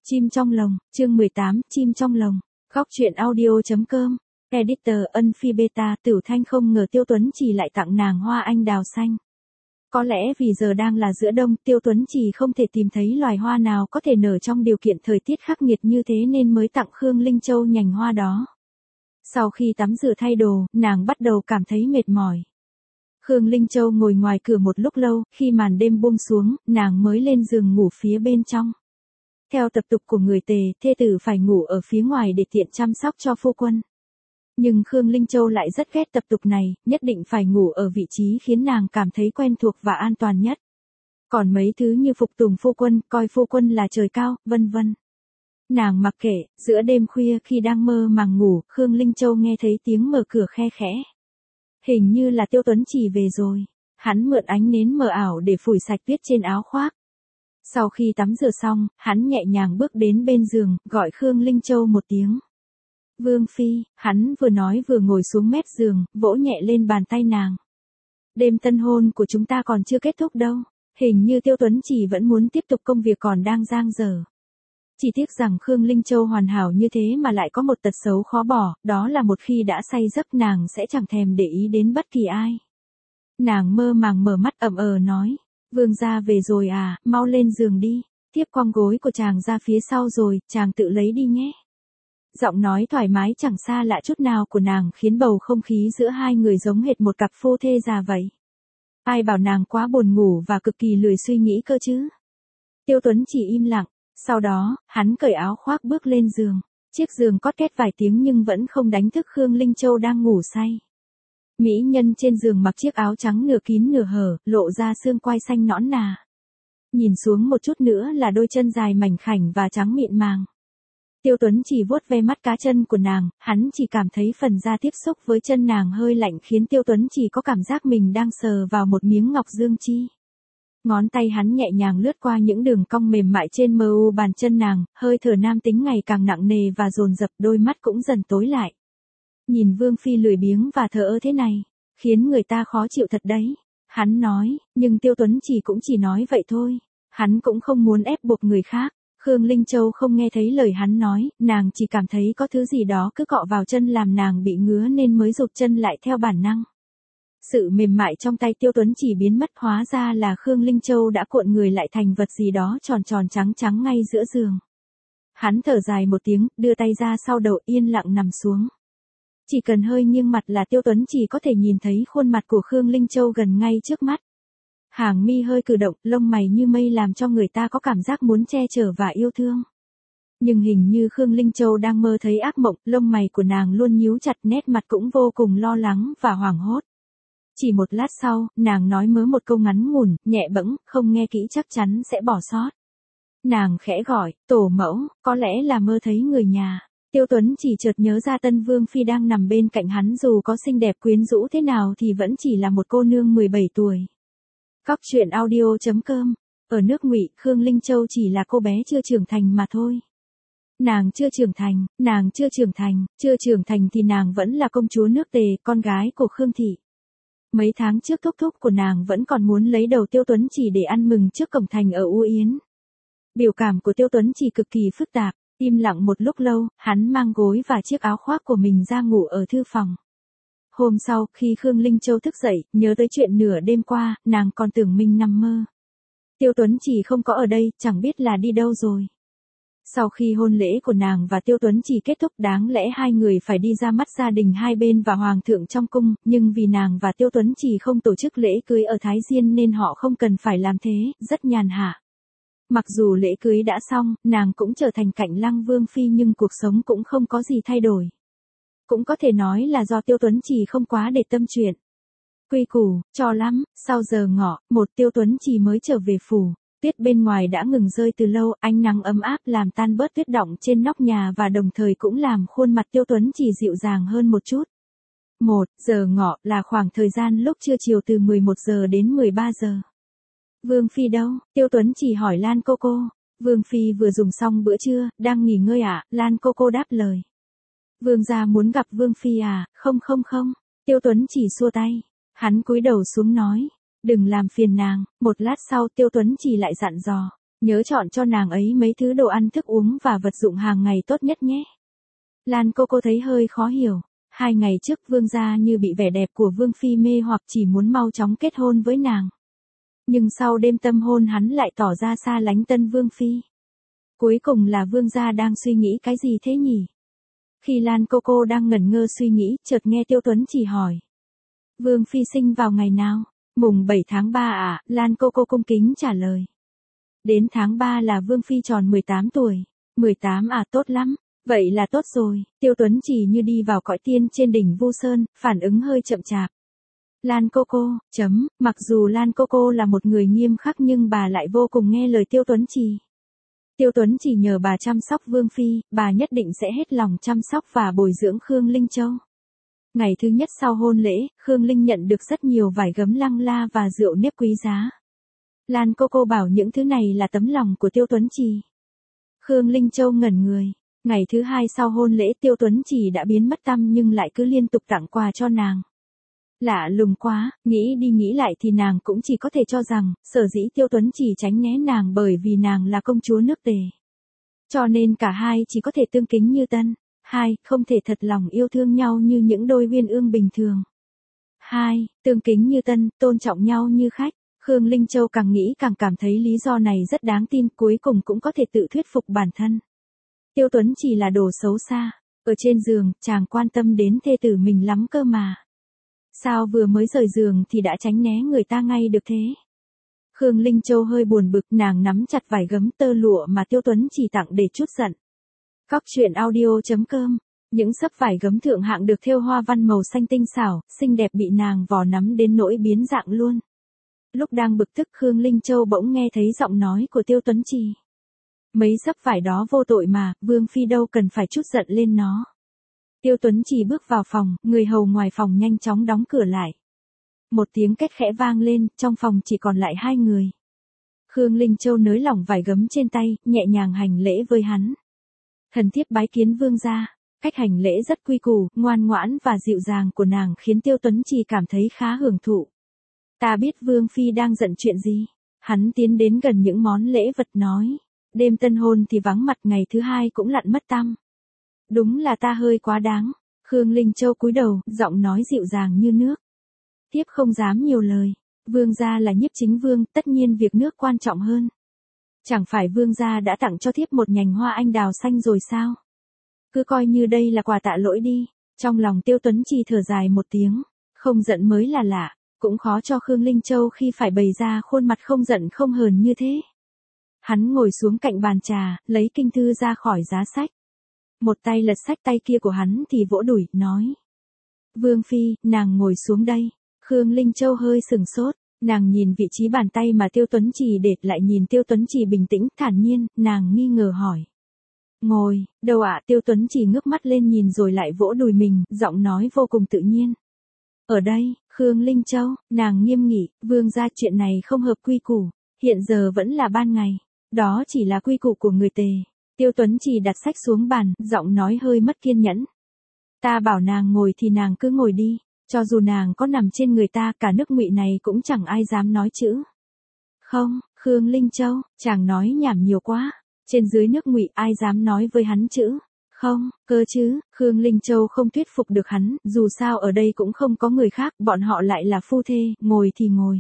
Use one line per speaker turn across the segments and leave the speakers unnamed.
Chim trong lồng, chương 18, chim trong lồng. Góc truyện audio.com. Editor Ân Phi Beta. Tiểu Thanh không ngờ Tiêu Tuấn Chỉ lại tặng nàng hoa anh đào xanh. Có lẽ vì giờ đang là giữa đông, Tiêu Tuấn Chỉ không thể tìm thấy loài hoa nào có thể nở trong điều kiện thời tiết khắc nghiệt như thế nên mới tặng Khương Linh Châu nhành hoa đó. Sau khi tắm rửa thay đồ, nàng bắt đầu cảm thấy mệt mỏi. Khương Linh Châu ngồi ngoài cửa một lúc lâu, khi màn đêm buông xuống, nàng mới lên giường ngủ phía bên trong. Theo tập tục của người Tề, thê tử phải ngủ ở phía ngoài để tiện chăm sóc cho phu quân. Nhưng Khương Linh Châu lại rất ghét tập tục này, nhất định phải ngủ ở vị trí khiến nàng cảm thấy quen thuộc và an toàn nhất. Còn mấy thứ như phục tùng phu quân, coi phu quân là trời cao, vân vân. Nàng mặc kệ, giữa đêm khuya khi đang mơ màng ngủ, Khương Linh Châu nghe thấy tiếng mở cửa khe khẽ. Hình như là Tiêu Tuấn Chỉ về rồi. Hắn mượn ánh nến mờ ảo để phủi sạch tuyết trên áo khoác. Sau khi tắm rửa xong, hắn nhẹ nhàng bước đến bên giường, gọi Khương Linh Châu một tiếng. Vương Phi, hắn vừa nói vừa ngồi xuống mép giường, vỗ nhẹ lên bàn tay nàng. Đêm tân hôn của chúng ta còn chưa kết thúc đâu. Hình như Tiêu Tuấn Chỉ vẫn muốn tiếp tục công việc còn đang dang dở. Chỉ tiếc rằng Khương Linh Châu hoàn hảo như thế mà lại có một tật xấu khó bỏ, đó là một khi đã say giấc nàng sẽ chẳng thèm để ý đến bất kỳ ai. Nàng mơ màng mở mắt ậm nói. Vương gia về rồi à, mau lên giường đi, tiếp quăng gối của chàng ra phía sau rồi, chàng tự lấy đi nhé. Giọng nói thoải mái chẳng xa lạ chút nào của nàng khiến bầu không khí giữa hai người giống hệt một cặp phu thê già vậy. Ai bảo nàng quá buồn ngủ và cực kỳ lười suy nghĩ cơ chứ. Tiêu Tuấn Chỉ im lặng, sau đó, hắn cởi áo khoác bước lên giường. Chiếc giường cót két vài tiếng nhưng vẫn không đánh thức Khương Linh Châu đang ngủ say. Mỹ nhân trên giường mặc chiếc áo trắng nửa kín nửa hở, lộ ra xương quai xanh nõn nà. Nhìn xuống một chút nữa là đôi chân dài mảnh khảnh và trắng mịn màng. Tiêu Tuấn Chỉ vuốt ve mắt cá chân của nàng, hắn chỉ cảm thấy phần da tiếp xúc với chân nàng hơi lạnh khiến Tiêu Tuấn Chỉ có cảm giác mình đang sờ vào một miếng ngọc dương chi. Ngón tay hắn nhẹ nhàng lướt qua những đường cong mềm mại trên mờ u bàn chân nàng, hơi thở nam tính ngày càng nặng nề và dồn dập, đôi mắt cũng dần tối lại. Nhìn Vương Phi lười biếng và thờ ơ thế này, khiến người ta khó chịu thật đấy. Hắn nói, nhưng Tiêu Tuấn Chỉ cũng chỉ nói vậy thôi. Hắn cũng không muốn ép buộc người khác. Khương Linh Châu không nghe thấy lời hắn nói, nàng chỉ cảm thấy có thứ gì đó cứ cọ vào chân làm nàng bị ngứa nên mới rụt chân lại theo bản năng. Sự mềm mại trong tay Tiêu Tuấn Chỉ biến mất, hóa ra là Khương Linh Châu đã cuộn người lại thành vật gì đó tròn tròn trắng trắng ngay giữa giường. Hắn thở dài một tiếng, đưa tay ra sau đầu yên lặng nằm xuống. Chỉ cần hơi nghiêng mặt là Tiêu Tuấn Chỉ có thể nhìn thấy khuôn mặt của Khương Linh Châu gần ngay trước mắt. Hàng mi hơi cử động, lông mày như mây làm cho người ta có cảm giác muốn che chở và yêu thương. Nhưng hình như Khương Linh Châu đang mơ thấy ác mộng, lông mày của nàng luôn nhíu chặt, nét mặt cũng vô cùng lo lắng và hoảng hốt. Chỉ một lát sau, nàng nói mớ một câu ngắn ngủn, nhẹ bẫng, không nghe kỹ chắc chắn sẽ bỏ sót. Nàng khẽ gọi, tổ mẫu, có lẽ là mơ thấy người nhà. Tiêu Tuấn Chỉ chợt nhớ ra Tân Vương Phi đang nằm bên cạnh hắn, dù có xinh đẹp quyến rũ thế nào thì vẫn chỉ là một cô nương 17 tuổi. Góc truyện audio.com. Ở nước Ngụy, Khương Linh Châu chỉ là cô bé chưa trưởng thành mà thôi. Nàng chưa trưởng thành thì nàng vẫn là công chúa nước Tề, con gái của Khương Thị. Mấy tháng trước thúc thúc của nàng vẫn còn muốn lấy đầu Tiêu Tuấn Chỉ để ăn mừng trước cổng thành ở U Yến. Biểu cảm của Tiêu Tuấn Chỉ cực kỳ phức tạp, im lặng một lúc lâu, hắn mang gối và chiếc áo khoác của mình ra ngủ ở thư phòng. Hôm sau, khi Khương Linh Châu thức dậy, nhớ tới chuyện nửa đêm qua, nàng còn tưởng mình nằm mơ. Tiêu Tuấn Chỉ không có ở đây, chẳng biết là đi đâu rồi. Sau khi hôn lễ của nàng và Tiêu Tuấn Chỉ kết thúc, đáng lẽ hai người phải đi ra mắt gia đình hai bên và hoàng thượng trong cung, nhưng vì nàng và Tiêu Tuấn Chỉ không tổ chức lễ cưới ở Thái Diên nên họ không cần phải làm thế, rất nhàn hạ. Mặc dù lễ cưới đã xong, nàng cũng trở thành Cạnh Lăng Vương Phi nhưng cuộc sống cũng không có gì thay đổi. Cũng có thể nói là do Tiêu Tuấn Chỉ không quá để tâm chuyện. Quy củ, cho lắm, sau giờ ngọ, Tiêu Tuấn Chỉ mới trở về phủ. Tuyết bên ngoài đã ngừng rơi từ lâu, ánh nắng ấm áp làm tan bớt tuyết đọng trên nóc nhà và đồng thời cũng làm khuôn mặt Tiêu Tuấn Chỉ dịu dàng hơn một chút. 1 giờ ngọ là khoảng thời gian lúc trưa chiều từ 11 giờ đến 13 giờ. Vương Phi đâu? Tiêu Tuấn Chỉ hỏi Lan cô cô. Vương Phi vừa dùng xong bữa trưa, đang nghỉ ngơi ạ, Lan cô cô đáp lời. Vương gia muốn gặp Vương Phi à? Không. Tiêu Tuấn Chỉ xua tay. Hắn cúi đầu xuống nói. Đừng làm phiền nàng. Một lát sau Tiêu Tuấn Chỉ lại dặn dò. Nhớ chọn cho nàng ấy mấy thứ đồ ăn thức uống và vật dụng hàng ngày tốt nhất nhé. Lan Coco thấy hơi khó hiểu. 2 ngày trước vương gia như bị vẻ đẹp của vương phi mê hoặc chỉ muốn mau chóng kết hôn với nàng. Nhưng sau đêm tâm hôn hắn lại tỏ ra xa lánh tân vương phi. Cuối cùng là vương gia đang suy nghĩ cái gì thế nhỉ? Khi Lan Coco đang ngẩn ngơ suy nghĩ, chợt nghe Tiêu Tuấn Chỉ hỏi. Vương phi sinh vào ngày nào? Mùng 7 tháng 3 à? Lan Coco cung kính trả lời. Đến tháng 3 là vương phi tròn 18 tuổi. 18 à, tốt lắm. Vậy là tốt rồi. Tiêu Tuấn Chỉ như đi vào cõi tiên trên đỉnh Vu Sơn, phản ứng hơi chậm chạp. Lan Coco, mặc dù Lan Coco là một người nghiêm khắc nhưng bà lại vô cùng nghe lời Tiêu Tuấn Chỉ. Tiêu Tuấn Chỉ nhờ bà chăm sóc vương phi, bà nhất định sẽ hết lòng chăm sóc và bồi dưỡng Khương Linh Châu. Ngày thứ nhất sau hôn lễ, Khương Linh nhận được rất nhiều vải gấm lăng la và rượu nếp quý giá. Lan Coco bảo những thứ này là tấm lòng của Tiêu Tuấn Chỉ. Khương Linh Châu ngẩn người. Ngày thứ 2 sau hôn lễ Tiêu Tuấn Chỉ đã biến mất tăm nhưng lại cứ liên tục tặng quà cho nàng. Lạ lùng quá, nghĩ đi nghĩ lại thì nàng cũng chỉ có thể cho rằng, sở dĩ Tiêu Tuấn Chỉ tránh né nàng bởi vì nàng là công chúa nước Tề. Cho nên cả hai chỉ có thể tương kính như tân. 2. Không thể thật lòng yêu thương nhau như những đôi uyên ương bình thường. 2. Tương kính như tân, tôn trọng nhau như khách. Khương Linh Châu càng nghĩ càng cảm thấy lý do này rất đáng tin, cuối cùng cũng có thể tự thuyết phục bản thân. Tiêu Tuấn Chỉ là đồ xấu xa. Ở trên giường, chàng quan tâm đến thê tử mình lắm cơ mà. Sao vừa mới rời giường thì đã tránh né người ta ngay được thế? Khương Linh Châu hơi buồn bực, nàng nắm chặt vải gấm tơ lụa mà Tiêu Tuấn Chỉ tặng để trút giận. Góc truyện audio.com. Những xấp vải gấm thượng hạng được thêu hoa văn màu xanh tinh xảo, xinh đẹp bị nàng vò nắm đến nỗi biến dạng luôn. Lúc đang bực tức Khương Linh Châu bỗng nghe thấy giọng nói của Tiêu Tuấn Chỉ. Mấy xấp vải đó vô tội mà, vương phi đâu cần phải trút giận lên nó. Tiêu Tuấn Chỉ bước vào phòng, người hầu ngoài phòng nhanh chóng đóng cửa lại. Một tiếng két khẽ vang lên, trong phòng chỉ còn lại 2 người. Khương Linh Châu nới lỏng vải gấm trên tay, nhẹ nhàng hành lễ với hắn. Thần thiếp bái kiến vương gia. Cách hành lễ rất quy củ, ngoan ngoãn và dịu dàng của nàng khiến Tiêu Tuấn Chỉ cảm thấy khá hưởng thụ. Ta biết vương phi đang giận chuyện gì. Hắn tiến đến gần những món lễ vật nói. Đêm tân hôn thì vắng mặt, ngày thứ 2 cũng lặn mất tăm. Đúng là ta hơi quá đáng. Khương Linh Châu cúi đầu, giọng nói dịu dàng như nước. Tiếp không dám nhiều lời. Vương gia là nhiếp chính vương, tất nhiên việc nước quan trọng hơn. Chẳng phải vương gia đã tặng cho thiếp một nhành hoa anh đào xanh rồi sao? Cứ coi như đây là quà tạ lỗi đi. Trong lòng Tiêu Tuấn Chỉ thở dài một tiếng. Không giận mới là lạ. Cũng khó cho Khương Linh Châu khi phải bày ra khuôn mặt không giận không hờn như thế. Hắn ngồi xuống cạnh bàn trà, lấy kinh thư ra khỏi giá sách. Một tay lật sách, tay kia của hắn thì vỗ đùi, nói. Vương phi, nàng ngồi xuống đây. Khương Linh Châu hơi sừng sốt, nàng nhìn vị trí bàn tay mà Tiêu Tuấn Chỉ để lại nhìn Tiêu Tuấn Chỉ bình tĩnh, thản nhiên, nàng nghi ngờ hỏi. Ngồi, đâu ạ? Tiêu Tuấn Chỉ ngước mắt lên nhìn rồi lại vỗ đùi mình, giọng nói vô cùng tự nhiên. Ở đây, Khương Linh Châu, nàng nghiêm nghị, vương gia chuyện này không hợp quy củ, hiện giờ vẫn là ban ngày, đó chỉ là quy củ của người Tề. Tiêu Tuấn Chỉ đặt sách xuống bàn, giọng nói hơi mất kiên nhẫn. Ta bảo nàng ngồi thì nàng cứ ngồi đi, cho dù nàng có nằm trên người ta, cả nước Ngụy này cũng chẳng ai dám nói chữ. Không, Khương Linh Châu, chàng nói nhảm nhiều quá, trên dưới nước Ngụy ai dám nói với hắn chữ. Không, cơ chứ, Khương Linh Châu không thuyết phục được hắn, dù sao ở đây cũng không có người khác, bọn họ lại là phu thê, ngồi thì ngồi.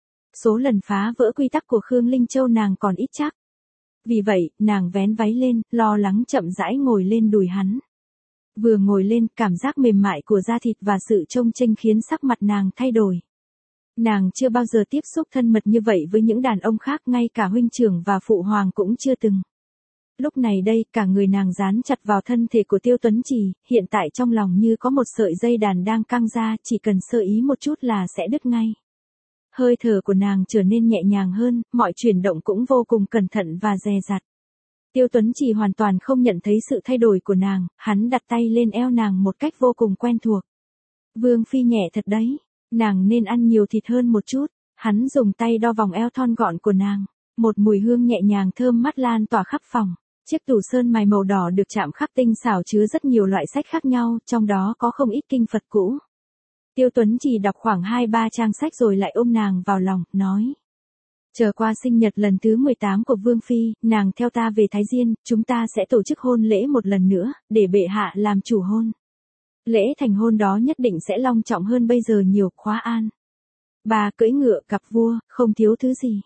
Số lần phá vỡ quy tắc của Khương Linh Châu nàng còn ít chắc. Vì vậy, nàng vén váy lên, lo lắng chậm rãi ngồi lên đùi hắn. Vừa ngồi lên, cảm giác mềm mại của da thịt và sự trông chênh khiến sắc mặt nàng thay đổi. Nàng chưa bao giờ tiếp xúc thân mật như vậy với những đàn ông khác, ngay cả huynh trưởng và phụ hoàng cũng chưa từng. Lúc này đây, cả người nàng dán chặt vào thân thể của Tiêu Tuấn Chỉ, hiện tại trong lòng như có một sợi dây đàn đang căng ra, chỉ cần sơ ý một chút là sẽ đứt ngay. Hơi thở của nàng trở nên nhẹ nhàng hơn, mọi chuyển động cũng vô cùng cẩn thận và dè dặt. Tiêu Tuấn Chỉ hoàn toàn không nhận thấy sự thay đổi của nàng, hắn đặt tay lên eo nàng một cách vô cùng quen thuộc. Vương phi nhẹ thật đấy, nàng nên ăn nhiều thịt hơn một chút. Hắn dùng tay đo vòng eo thon gọn của nàng, một mùi hương nhẹ nhàng thơm mát lan tỏa khắp phòng. Chiếc tủ sơn mài màu đỏ được chạm khắc tinh xảo chứa rất nhiều loại sách khác nhau, trong đó có không ít kinh Phật cũ. Tiêu Tuấn Chỉ đọc khoảng 2-3 trang sách rồi lại ôm nàng vào lòng, nói. Chờ qua sinh nhật lần thứ 18 của Vương Phi, nàng theo ta về Thái Diên, chúng ta sẽ tổ chức hôn lễ một lần nữa, để bệ hạ làm chủ hôn. Lễ thành hôn đó nhất định sẽ long trọng hơn bây giờ nhiều. Khóa An. 3. Cưỡi ngựa gặp vua, không thiếu thứ gì.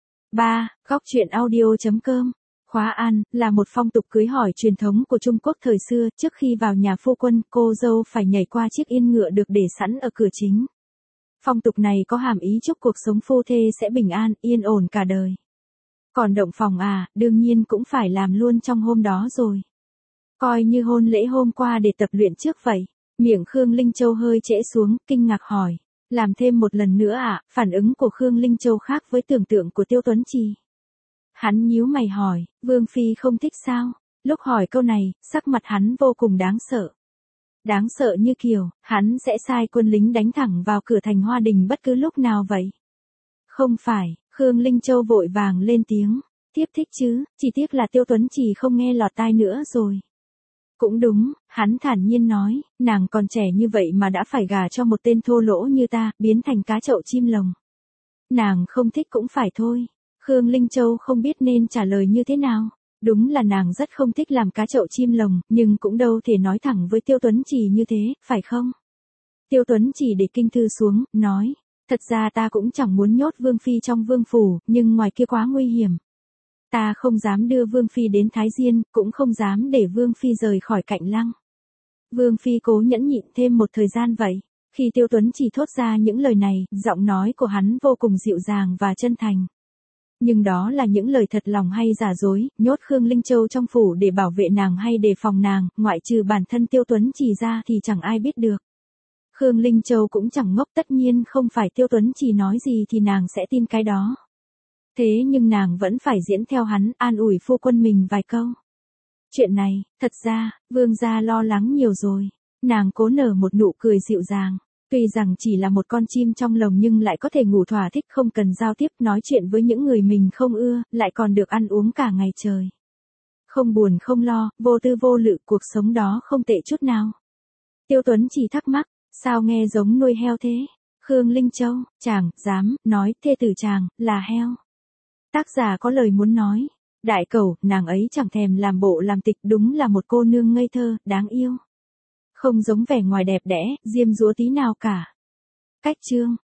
3. Góc truyện audio.com. Khóa An là một phong tục cưới hỏi truyền thống của Trung Quốc thời xưa, trước khi vào nhà phu quân, cô dâu phải nhảy qua chiếc yên ngựa được để sẵn ở cửa chính. Phong tục này có hàm ý chúc cuộc sống phu thê sẽ bình an, yên ổn cả đời. Còn động phòng đương nhiên cũng phải làm luôn trong hôm đó rồi. Coi như hôn lễ hôm qua để tập luyện trước vậy. Miệng Khương Linh Châu hơi trễ xuống, kinh ngạc hỏi. Làm thêm một lần nữa Phản ứng của Khương Linh Châu khác với tưởng tượng của Tiêu Tuấn Trì. Hắn nhíu mày hỏi, Vương Phi không thích sao? Lúc hỏi câu này, sắc mặt hắn vô cùng đáng sợ. Đáng sợ như kiểu, hắn sẽ sai quân lính đánh thẳng vào cửa thành Hoa Đình bất cứ lúc nào vậy. Không phải, Khương Linh Châu vội vàng lên tiếng. Tiếp thích chứ, chỉ tiếc là Tiêu Tuấn Trì không nghe lọt tai nữa rồi. Cũng đúng, hắn thản nhiên nói, nàng còn trẻ như vậy mà đã phải gả cho một tên thô lỗ như ta, biến thành cá chậu chim lồng. Nàng không thích cũng phải thôi. Khương Linh Châu không biết nên trả lời như thế nào. Đúng là nàng rất không thích làm cá chậu chim lồng, nhưng cũng đâu thể nói thẳng với Tiêu Tuấn Trì như thế, phải không? Tiêu Tuấn Trì để kinh thư xuống, nói, thật ra ta cũng chẳng muốn nhốt Vương Phi trong vương phủ, nhưng ngoài kia quá nguy hiểm. Ta không dám đưa Vương Phi đến Thái Diên, cũng không dám để Vương Phi rời khỏi Cạnh Lăng. Vương Phi cố nhẫn nhịn thêm một thời gian vậy. Khi Tiêu Tuấn Trì thốt ra những lời này, giọng nói của hắn vô cùng dịu dàng và chân thành. Nhưng đó là những lời thật lòng hay giả dối, nhốt Khương Linh Châu trong phủ để bảo vệ nàng hay đề phòng nàng, ngoại trừ bản thân Tiêu Tuấn Trì ra thì chẳng ai biết được. Khương Linh Châu cũng chẳng ngốc, tất nhiên không phải Tiêu Tuấn Trì nói gì thì nàng sẽ tin cái đó. Thế nhưng nàng vẫn phải diễn theo hắn, an ủi phu quân mình vài câu. Chuyện này, thật ra, vương gia lo lắng nhiều rồi. Nàng cố nở một nụ cười dịu dàng. Tuy rằng chỉ là một con chim trong lồng nhưng lại có thể ngủ thỏa thích, không cần giao tiếp nói chuyện với những người mình không ưa, lại còn được ăn uống cả ngày trời. Không buồn không lo, vô tư vô lự, cuộc sống đó không tệ chút nào. Tiêu Tuấn chỉ thắc mắc, sao nghe giống nuôi heo thế? Khương Linh Châu, chàng, dám, nói, thê tử chàng, là heo. Tác giả có lời muốn nói. Đại cẩu, nàng ấy chẳng thèm làm bộ làm tịch, đúng là một cô nương ngây thơ, đáng yêu. Không giống vẻ ngoài đẹp đẽ, diêm dúa tí nào cả. Cách chương.